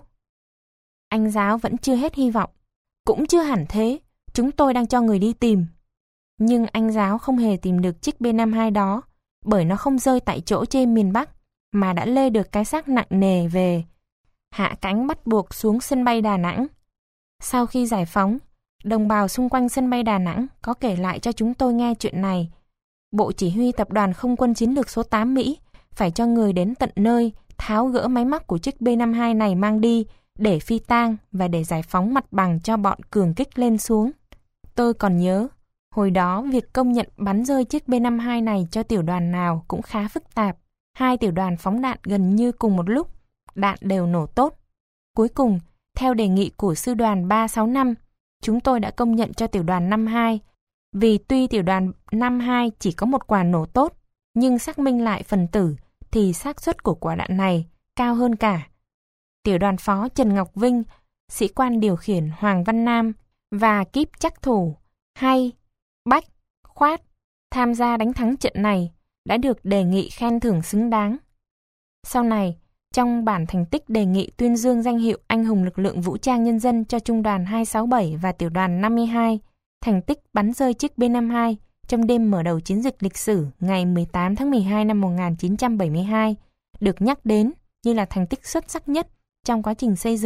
Anh Giáo vẫn chưa hết hy vọng. Cũng chưa hẳn thế, chúng tôi đang cho người đi tìm. Nhưng anh Giáo không hề tìm được chiếc B-52 đó, bởi nó không rơi tại chỗ trên miền Bắc, mà đã lê được cái xác nặng nề về. Hạ cánh bắt buộc xuống sân bay Đà Nẵng. Sau khi giải phóng, đồng bào xung quanh sân bay Đà Nẵng có kể lại cho chúng tôi nghe chuyện này. Bộ Chỉ huy Tập đoàn Không quân Chiến lược số 8 Mỹ phải cho người đến tận nơi tháo gỡ máy móc của chiếc B-52 này mang đi để phi tang và để giải phóng mặt bằng cho bọn cường kích lên xuống. Tôi còn nhớ, hồi đó việc công nhận bắn rơi chiếc B-52 này cho tiểu đoàn nào cũng khá phức tạp. Hai tiểu đoàn phóng đạn gần như cùng một lúc, đạn đều nổ tốt. Cuối cùng, theo đề nghị của sư đoàn 365, chúng tôi đã công nhận cho tiểu đoàn 52. Vì tuy tiểu đoàn 52 chỉ có một quả nổ tốt, nhưng xác minh lại phần tử thì xác suất của quả đạn này cao hơn cả. Tiểu đoàn phó Trần Ngọc Vinh, sĩ quan điều khiển Hoàng Văn Nam và kíp trắc thủ Hay, Bách, Khoát tham gia đánh thắng trận này đã được đề nghị khen thưởng xứng đáng. Sau này, trong bản thành tích đề nghị tuyên dương danh hiệu anh hùng lực lượng vũ trang nhân dân cho trung đoàn 267 và tiểu đoàn 52, thành tích bắn rơi chiếc B-52 trong đêm mở đầu chiến dịch lịch sử ngày 18 tháng 12 năm 1972 được nhắc đến như là thành tích xuất sắc nhất trong quá trình xây dựng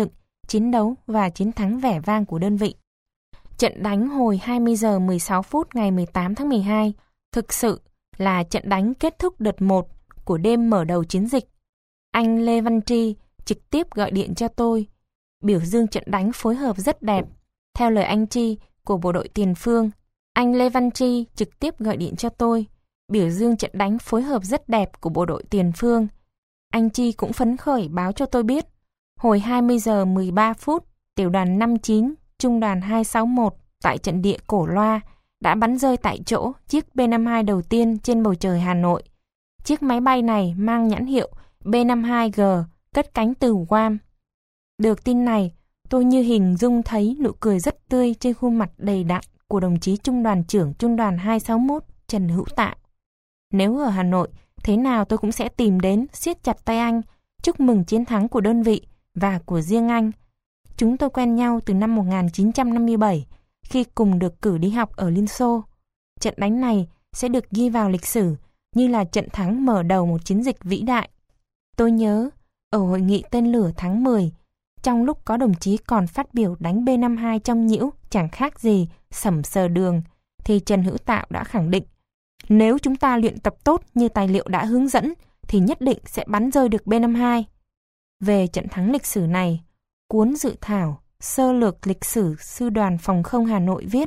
chiến đấu và chiến thắng vẻ vang của đơn vị. Trận đánh hồi 20 giờ 16 phút ngày 18 tháng 12 thực sự là trận đánh kết thúc đợt 1 của đêm mở đầu chiến dịch. Anh Lê Văn Tri trực tiếp gọi điện cho tôi, biểu dương trận đánh phối hợp rất đẹp. Theo lời anh Tri của bộ đội tiền phương, anh Lê Văn Tri trực tiếp gọi điện cho tôi, biểu dương trận đánh phối hợp rất đẹp của bộ đội tiền phương. Anh Tri cũng phấn khởi báo cho tôi biết, hồi 20 giờ 13 phút, tiểu đoàn 59, trung đoàn 261 tại trận địa Cổ Loa đã bắn rơi tại chỗ chiếc B-52 đầu tiên trên bầu trời Hà Nội. Chiếc máy bay này mang nhãn hiệu B-52G, cất cánh từ Guam. Được tin này, tôi như hình dung thấy nụ cười rất tươi trên khuôn mặt đầy đặn của đồng chí trung đoàn trưởng trung đoàn 261 Trần Hữu Tạo. Nếu ở Hà Nội, thế nào tôi cũng sẽ tìm đến siết chặt tay anh, chúc mừng chiến thắng của đơn vị và của riêng anh. Chúng tôi quen nhau từ năm 1957 khi cùng được cử đi học ở Liên Xô. Trận đánh này sẽ được ghi vào lịch sử như là trận thắng mở đầu một chiến dịch vĩ đại. Tôi nhớ, ở hội nghị tên lửa tháng 10, trong lúc có đồng chí còn phát biểu đánh B-52 trong nhiễu chẳng khác gì sẩm sờ đường, thì Trần Hữu Tạo đã khẳng định, nếu chúng ta luyện tập tốt như tài liệu đã hướng dẫn, thì nhất định sẽ bắn rơi được B-52. Về trận thắng lịch sử này, cuốn dự thảo Sơ lược lịch sử Sư đoàn Phòng không Hà Nội viết,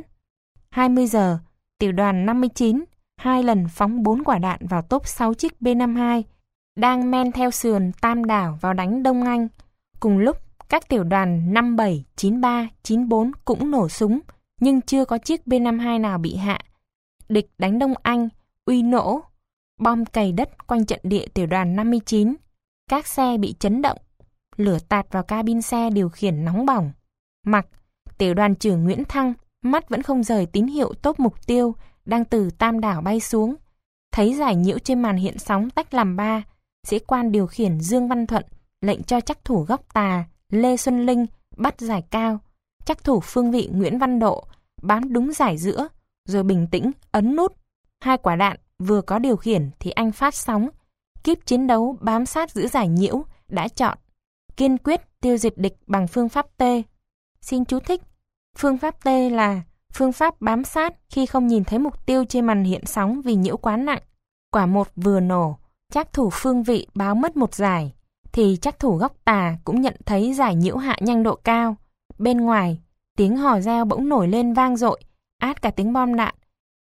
20 giờ, tiểu đoàn 59 2 lần phóng 4 quả đạn vào tốp 6 chiếc B-52 đang men theo sườn Tam Đảo vào đánh Đông Anh. Cùng lúc, các tiểu đoàn 57, 93, 94 cũng nổ súng, nhưng chưa có chiếc B-52 nào bị hạ. Địch đánh Đông Anh, uy nổ, bom cày đất quanh trận địa tiểu đoàn 59. Các xe bị chấn động, lửa tạt vào cabin xe điều khiển nóng bỏng. Mặc, tiểu đoàn trưởng Nguyễn Thăng, mắt vẫn không rời tín hiệu tốp mục tiêu đang từ Tam Đảo bay xuống. Thấy giải nhiễu trên màn hiện sóng tách làm 3, sĩ quan điều khiển Dương Văn Thuận lệnh cho trắc thủ góc tà Lê Xuân Linh bắt giải cao, trắc thủ phương vị Nguyễn Văn Độ bám đúng giải giữa, rồi bình tĩnh ấn nút. 2 quả đạn vừa có điều khiển thì anh phát sóng. Kíp chiến đấu bám sát giữ giải nhiễu đã chọn, kiên quyết tiêu diệt địch bằng phương pháp T. Xin chú thích, phương pháp T là phương pháp bám sát khi không nhìn thấy mục tiêu trên màn hiện sóng vì nhiễu quá nặng. Quả 1 vừa nổ, trắc thủ phương vị báo mất 1 giải, thì trắc thủ góc tà cũng nhận thấy giải nhiễu hạ nhanh độ cao. Bên ngoài, tiếng hò reo bỗng nổi lên vang dội, át cả tiếng bom đạn.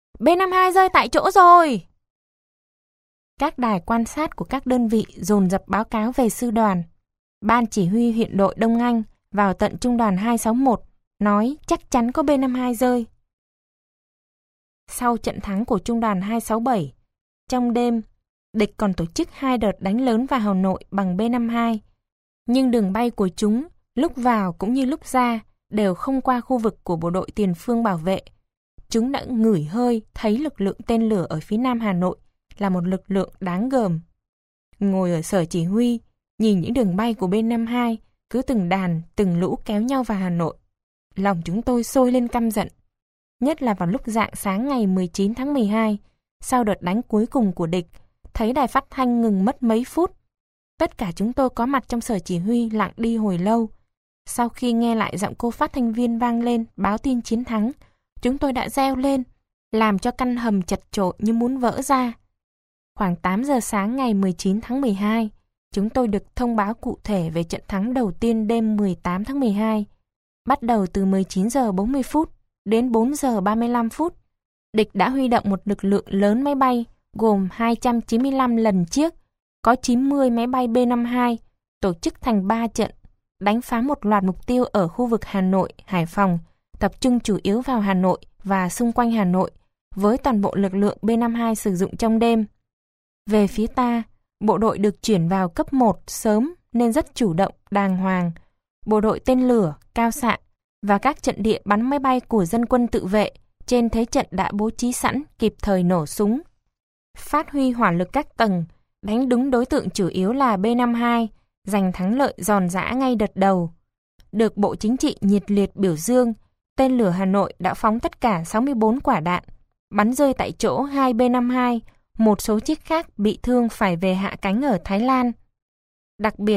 B-52 rơi tại chỗ rồi! Các đài quan sát của các đơn vị dồn dập báo cáo về sư đoàn. Ban chỉ huy huyện đội Đông Anh vào tận trung đoàn 261 nói chắc chắn có B-52 rơi. Sau trận thắng của trung đoàn 267, trong đêm, địch còn tổ chức 2 đợt đánh lớn vào Hà Nội bằng B-52. Nhưng đường bay của chúng, lúc vào cũng như lúc ra, đều không qua khu vực của bộ đội tiền phương bảo vệ. Chúng đã ngửi hơi thấy lực lượng tên lửa ở phía nam Hà Nội là một lực lượng đáng gờm. Ngồi ở sở chỉ huy, nhìn những đường bay của B-52 cứ từng đàn, từng lũ kéo nhau vào Hà Nội. Lòng chúng tôi sôi lên căm giận. Nhất là vào lúc rạng sáng ngày 19 tháng 12, sau đợt đánh cuối cùng của địch, thấy đài phát thanh ngừng mất mấy phút. Tất cả chúng tôi có mặt trong sở chỉ huy lặng đi hồi lâu. Sau khi nghe lại giọng cô phát thanh viên vang lên báo tin chiến thắng, chúng tôi đã reo lên, làm cho căn hầm chật chội như muốn vỡ ra. Khoảng 8 giờ sáng ngày 19 tháng 12, chúng tôi được thông báo cụ thể về trận thắng đầu tiên đêm 18 tháng 12. Bắt đầu từ 19 giờ 40 phút đến 4 giờ 35 phút, địch đã huy động một lực lượng lớn máy bay gồm 295 lần chiếc, có 90 máy bay B-52, tổ chức thành 3 trận, đánh phá một loạt mục tiêu ở khu vực Hà Nội, Hải Phòng, tập trung chủ yếu vào Hà Nội và xung quanh Hà Nội, với toàn bộ lực lượng B-52 sử dụng trong đêm. Về phía ta, bộ đội được chuyển vào cấp 1 sớm nên rất chủ động, đàng hoàng. Bộ đội tên lửa, cao xạ và các trận địa bắn máy bay của dân quân tự vệ trên thế trận đã bố trí sẵn kịp thời nổ súng. Phát huy hỏa lực các tầng, đánh đúng đối tượng chủ yếu là B-52, giành thắng lợi giòn giã ngay đợt đầu. Được Bộ Chính trị nhiệt liệt biểu dương, tên lửa Hà Nội đã phóng tất cả 64 quả đạn, bắn rơi tại chỗ 2 B-52, một số chiếc khác bị thương phải về hạ cánh ở Thái Lan. Đặc biệt,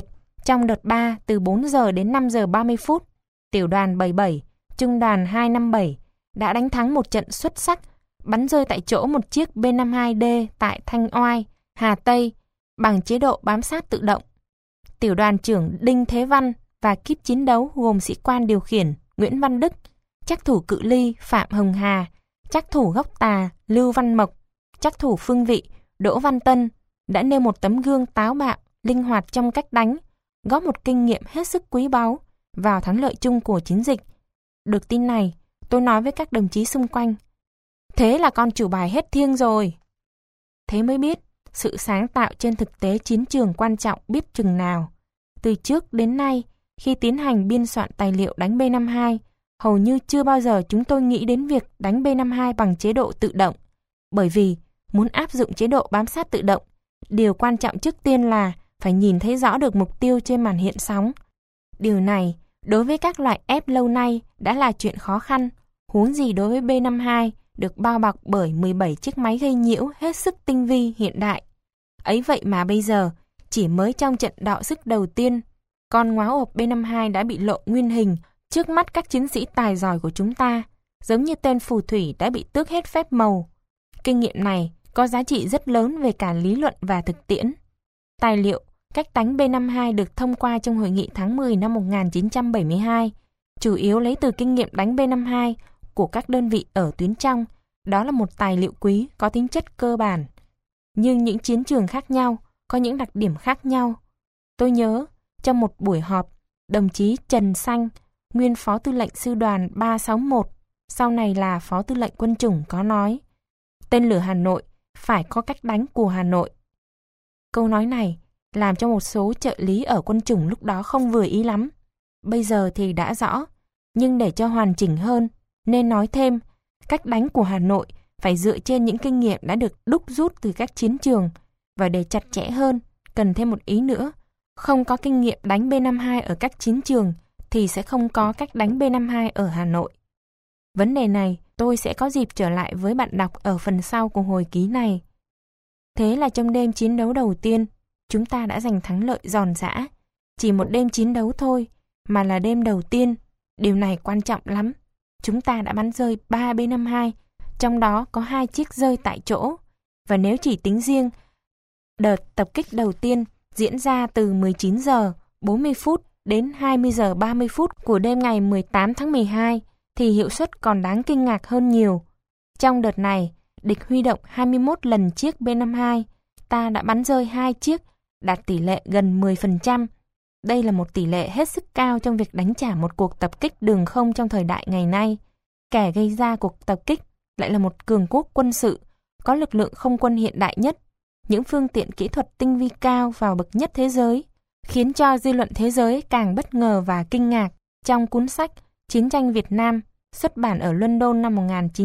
Trong đợt 3 từ 4 giờ đến 5 giờ 30 phút, tiểu đoàn 77, trung đoàn 257 đã đánh thắng một trận xuất sắc, bắn rơi tại chỗ một chiếc B-52D tại Thanh Oai, Hà Tây bằng chế độ bám sát tự động. Tiểu đoàn trưởng Đinh Thế Văn và kíp chiến đấu gồm sĩ quan điều khiển Nguyễn Văn Đức, trắc thủ cự ly Phạm Hồng Hà, trắc thủ góc tà Lưu Văn Mộc, trắc thủ phương vị Đỗ Văn Tân đã nêu một tấm gương táo bạo, linh hoạt trong cách đánh, góp một kinh nghiệm hết sức quý báu vào thắng lợi chung của chiến dịch. Được tin này, tôi nói với các đồng chí xung quanh, thế là con chủ bài hết thiêng rồi. Thế mới biết, sự sáng tạo trên thực tế chiến trường quan trọng biết chừng nào. Từ trước đến nay, khi tiến hành biên soạn tài liệu đánh B-52, hầu như chưa bao giờ chúng tôi nghĩ đến việc đánh B-52 bằng chế độ tự động. Bởi vì, muốn áp dụng chế độ bám sát tự động, điều quan trọng trước tiên là phải nhìn thấy rõ được mục tiêu trên màn hiện sóng. Điều này, đối với các loại F lâu nay đã là chuyện khó khăn, huống gì đối với B-52 được bao bọc bởi 17 chiếc máy gây nhiễu hết sức tinh vi hiện đại. Ấy vậy mà bây giờ, chỉ mới trong trận đọ sức đầu tiên, con ngóa hộp B-52 đã bị lộ nguyên hình trước mắt các chiến sĩ tài giỏi của chúng ta, giống như tên phù thủy đã bị tước hết phép màu. Kinh nghiệm này có giá trị rất lớn về cả lý luận và thực tiễn. Tài liệu cách đánh B-52 được thông qua trong hội nghị tháng 10 năm 1972, chủ yếu lấy từ kinh nghiệm đánh B-52 của các đơn vị ở tuyến trong. Đó là một tài liệu quý có tính chất cơ bản. Nhưng những chiến trường khác nhau có những đặc điểm khác nhau. Tôi nhớ, trong một buổi họp, đồng chí Trần Xanh, nguyên phó tư lệnh sư đoàn 361, sau này là phó tư lệnh quân chủng có nói, tên lửa Hà Nội phải có cách đánh của Hà Nội. Câu nói này làm cho một số trợ lý ở quân chủng lúc đó không vừa ý lắm. Bây giờ thì đã rõ, nhưng để cho hoàn chỉnh hơn, nên nói thêm, cách đánh của Hà Nội phải dựa trên những kinh nghiệm đã được đúc rút từ các chiến trường, và để chặt chẽ hơn, cần thêm một ý nữa, không có kinh nghiệm đánh B-52 ở các chiến trường thì sẽ không có cách đánh B-52 ở Hà Nội. Vấn đề này tôi sẽ có dịp trở lại với bạn đọc ở phần sau của hồi ký này. Thế là trong đêm chiến đấu đầu tiên, chúng ta đã giành thắng lợi giòn giã. Chỉ một đêm chiến đấu thôi, mà là đêm đầu tiên. Điều này quan trọng lắm. Chúng ta đã bắn rơi 3 B-52, trong đó có 2 chiếc rơi tại chỗ. Và nếu chỉ tính riêng, đợt tập kích đầu tiên diễn ra từ 19 giờ 40 phút đến 20 giờ 30 phút của đêm ngày 18 tháng 12, thì hiệu suất còn đáng kinh ngạc hơn nhiều. Trong đợt này, địch huy động 21 lần chiếc B-52, ta đã bắn rơi 2 chiếc, đạt tỷ lệ gần 10%. Đây là một tỷ lệ hết sức cao trong việc đánh trả một cuộc tập kích đường không trong thời đại ngày nay. Kẻ gây ra cuộc tập kích lại là một cường quốc quân sự, có lực lượng không quân hiện đại nhất, những phương tiện kỹ thuật tinh vi cao vào bậc nhất thế giới, khiến cho dư luận thế giới càng bất ngờ và kinh ngạc. Trong cuốn sách Chiến tranh Việt Nam, xuất bản ở London năm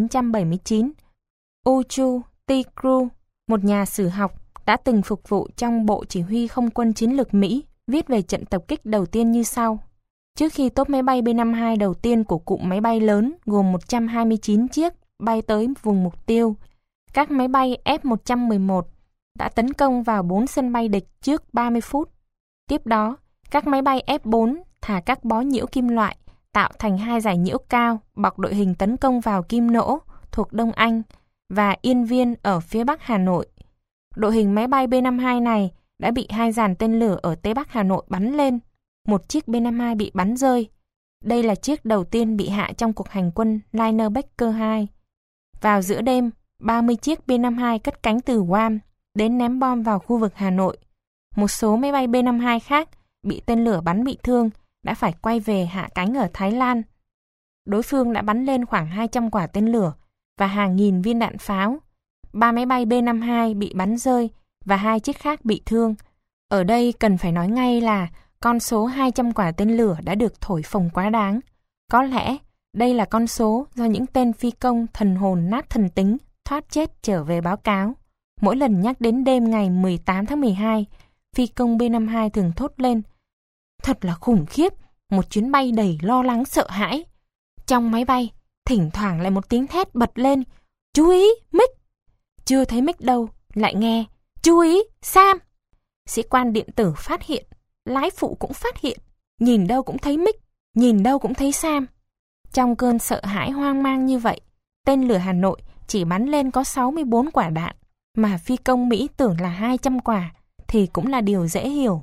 1979, Uchu Tikru, một nhà sử học đã từng phục vụ trong Bộ Chỉ huy Không quân Chiến lược Mỹ, viết về trận tập kích đầu tiên như sau. Trước khi tốp máy bay B-52 đầu tiên của cụm máy bay lớn gồm 129 chiếc bay tới vùng mục tiêu, các máy bay F-111 đã tấn công vào 4 sân bay địch trước 30 phút. Tiếp đó, các máy bay F-4 thả các bó nhiễu kim loại tạo thành 2 dải nhiễu cao bọc đội hình tấn công vào Kim Nỗ thuộc Đông Anh và Yên Viên ở phía Bắc Hà Nội. Đội hình máy bay B-52 này đã bị 2 dàn tên lửa ở Tây Bắc Hà Nội bắn lên. Một chiếc B-52 bị bắn rơi. Đây là chiếc đầu tiên bị hạ trong cuộc hành quân Linebacker 2. Vào giữa đêm, 30 chiếc B-52 cất cánh từ Guam đến ném bom vào khu vực Hà Nội. Một số máy bay B-52 khác bị tên lửa bắn bị thương đã phải quay về hạ cánh ở Thái Lan. Đối phương đã bắn lên khoảng 200 quả tên lửa và hàng nghìn viên đạn pháo. 3 máy bay B-52 bị bắn rơi và 2 chiếc khác bị thương. Ở đây cần phải nói ngay là con số 200 quả tên lửa đã được thổi phồng quá đáng. Có lẽ đây là con số do những tên phi công thần hồn nát thần tính thoát chết trở về báo cáo. Mỗi lần nhắc đến đêm ngày 18 tháng 12, phi công B-52 thường thốt lên: thật là khủng khiếp, một chuyến bay đầy lo lắng sợ hãi. Trong máy bay, thỉnh thoảng lại một tiếng thét bật lên: chú ý, mic! Chưa thấy mic đâu, lại nghe: chú ý, Sam! Sĩ quan điện tử phát hiện, lái phụ cũng phát hiện, nhìn đâu cũng thấy Mick, nhìn đâu cũng thấy Sam. Trong cơn sợ hãi hoang mang như vậy, tên lửa Hà Nội chỉ bắn lên có 64 quả đạn, mà phi công Mỹ tưởng là 200 quả, thì cũng là điều dễ hiểu.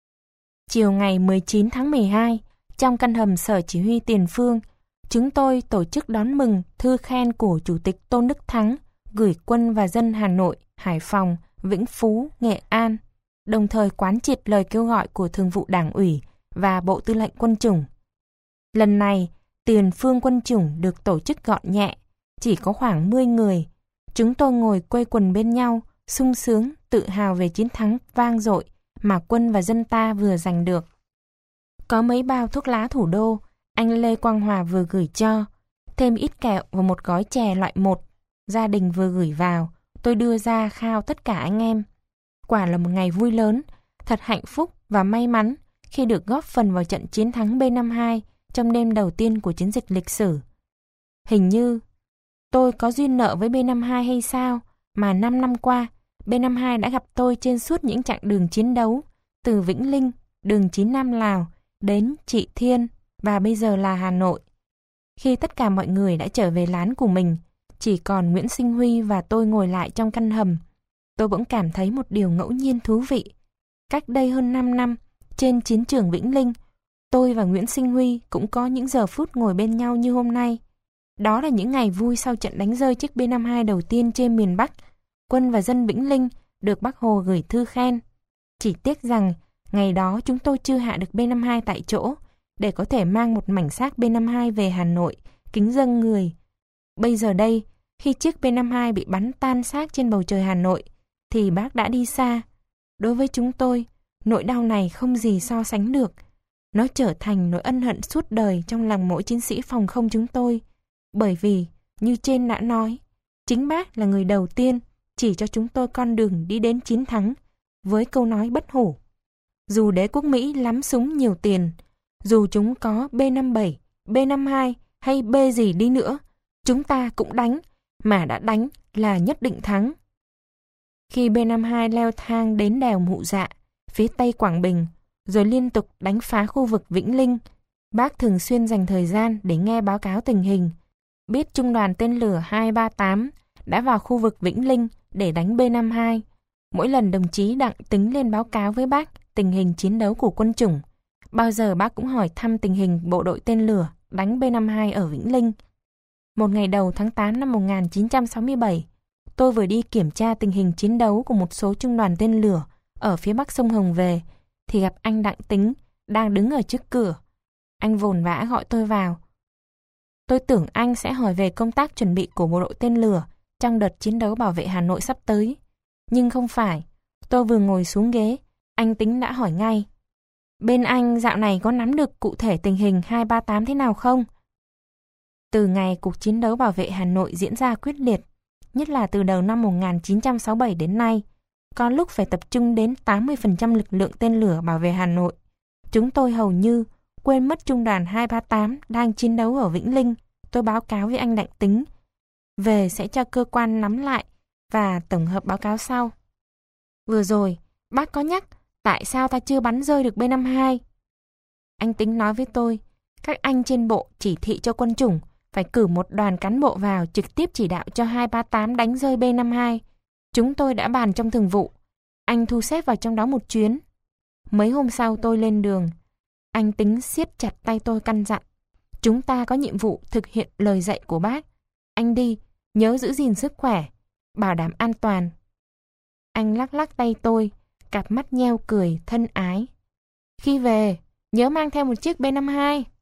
Chiều ngày 19 tháng 12, trong căn hầm Sở Chỉ huy Tiền Phương, chúng tôi tổ chức đón mừng thư khen của Chủ tịch Tôn Đức Thắng gửi quân và dân Hà Nội, Hải Phòng, Vĩnh Phú, Nghệ An, đồng thời quán triệt lời kêu gọi của Thường vụ Đảng ủy và Bộ Tư lệnh Quân chủng. Lần này, Tiền Phương Quân chủng được tổ chức gọn nhẹ, chỉ có khoảng 10 người. Chúng tôi ngồi quây quần bên nhau, sung sướng, tự hào về chiến thắng vang dội mà quân và dân ta vừa giành được. Có mấy bao thuốc lá thủ đô, anh Lê Quang Hòa vừa gửi cho, thêm ít kẹo và một gói chè loại 1. Gia đình vừa gửi vào, tôi đưa ra khao tất cả anh em. Quả là một ngày vui lớn, thật hạnh phúc và may mắn khi được góp phần vào trận chiến thắng B-52 trong đêm đầu tiên của chiến dịch lịch sử. Hình như tôi có duyên nợ với B-52 hay sao, mà 5 năm qua, B-52 đã gặp tôi trên suốt những chặng đường chiến đấu, từ Vĩnh Linh, đường 9 Nam Lào, đến Trị Thiên, và bây giờ là Hà Nội. Khi tất cả mọi người đã trở về lán của mình, chỉ còn Nguyễn Sinh Huy và tôi ngồi lại trong căn hầm, tôi bỗng cảm thấy một điều ngẫu nhiên thú vị. Cách đây hơn 5 năm, trên chiến trường Vĩnh Linh, tôi và Nguyễn Sinh Huy cũng có những giờ phút ngồi bên nhau như hôm nay. Đó là những ngày vui sau trận đánh rơi chiếc B-52 đầu tiên trên miền Bắc. Quân và dân Vĩnh Linh được Bác Hồ gửi thư khen. Chỉ tiếc rằng, ngày đó chúng tôi chưa hạ được B-52 tại chỗ, để có thể mang một mảnh xác B-52 về Hà Nội, kính dâng người. Bây giờ đây, khi chiếc B-52 bị bắn tan xác trên bầu trời Hà Nội, thì bác đã đi xa. Đối với chúng tôi, nỗi đau này không gì so sánh được. Nó trở thành nỗi ân hận suốt đời trong lòng mỗi chiến sĩ phòng không chúng tôi. Bởi vì, như trên đã nói, chính bác là người đầu tiên chỉ cho chúng tôi con đường đi đến chiến thắng, với câu nói bất hủ. Dù đế quốc Mỹ lắm súng nhiều tiền, dù chúng có B-57, B-52 hay B gì đi nữa, chúng ta cũng đánh, mà đã đánh là nhất định thắng. Khi B-52 leo thang đến đèo Mụ Dạ, phía tây Quảng Bình, rồi liên tục đánh phá khu vực Vĩnh Linh, bác thường xuyên dành thời gian để nghe báo cáo tình hình. Biết trung đoàn tên lửa 238 đã vào khu vực Vĩnh Linh để đánh B-52. Mỗi lần đồng chí Đặng Tính lên báo cáo với bác tình hình chiến đấu của quân chủng, bao giờ bác cũng hỏi thăm tình hình bộ đội tên lửa đánh B-52 ở Vĩnh Linh. Một ngày đầu tháng 8 năm 1967, tôi vừa đi kiểm tra tình hình chiến đấu của một số trung đoàn tên lửa ở phía bắc sông Hồng về, thì gặp anh Đặng Tính đang đứng ở trước cửa. Anh vồn vã gọi tôi vào. Tôi tưởng anh sẽ hỏi về công tác chuẩn bị của bộ đội tên lửa trong đợt chiến đấu bảo vệ Hà Nội sắp tới. Nhưng không phải, tôi vừa ngồi xuống ghế, anh Tính đã hỏi ngay. Bên anh dạo này có nắm được cụ thể tình hình 238 thế nào không? Từ ngày cuộc chiến đấu bảo vệ Hà Nội diễn ra quyết liệt, nhất là từ đầu năm 1967 đến nay, có lúc phải tập trung đến 80% lực lượng tên lửa bảo vệ Hà Nội. Chúng tôi hầu như quên mất trung đoàn 238 đang chiến đấu ở Vĩnh Linh. Tôi báo cáo với anh Đặng Tính. Về sẽ cho cơ quan nắm lại và tổng hợp báo cáo sau. Vừa rồi, bác có nhắc tại sao ta chưa bắn rơi được B-52. Anh Tính nói với tôi, các anh trên bộ chỉ thị cho quân chủng phải cử một đoàn cán bộ vào trực tiếp chỉ đạo cho 238 đánh rơi B-52. Chúng tôi đã bàn trong thường vụ. Anh thu xếp vào trong đó một chuyến. Mấy hôm sau tôi lên đường. Anh Tính siết chặt tay tôi căn dặn. Chúng ta có nhiệm vụ thực hiện lời dạy của bác. Anh đi, nhớ giữ gìn sức khỏe, bảo đảm an toàn. Anh lắc lắc tay tôi, cặp mắt nheo cười thân ái. Khi về, nhớ mang theo một chiếc B-52.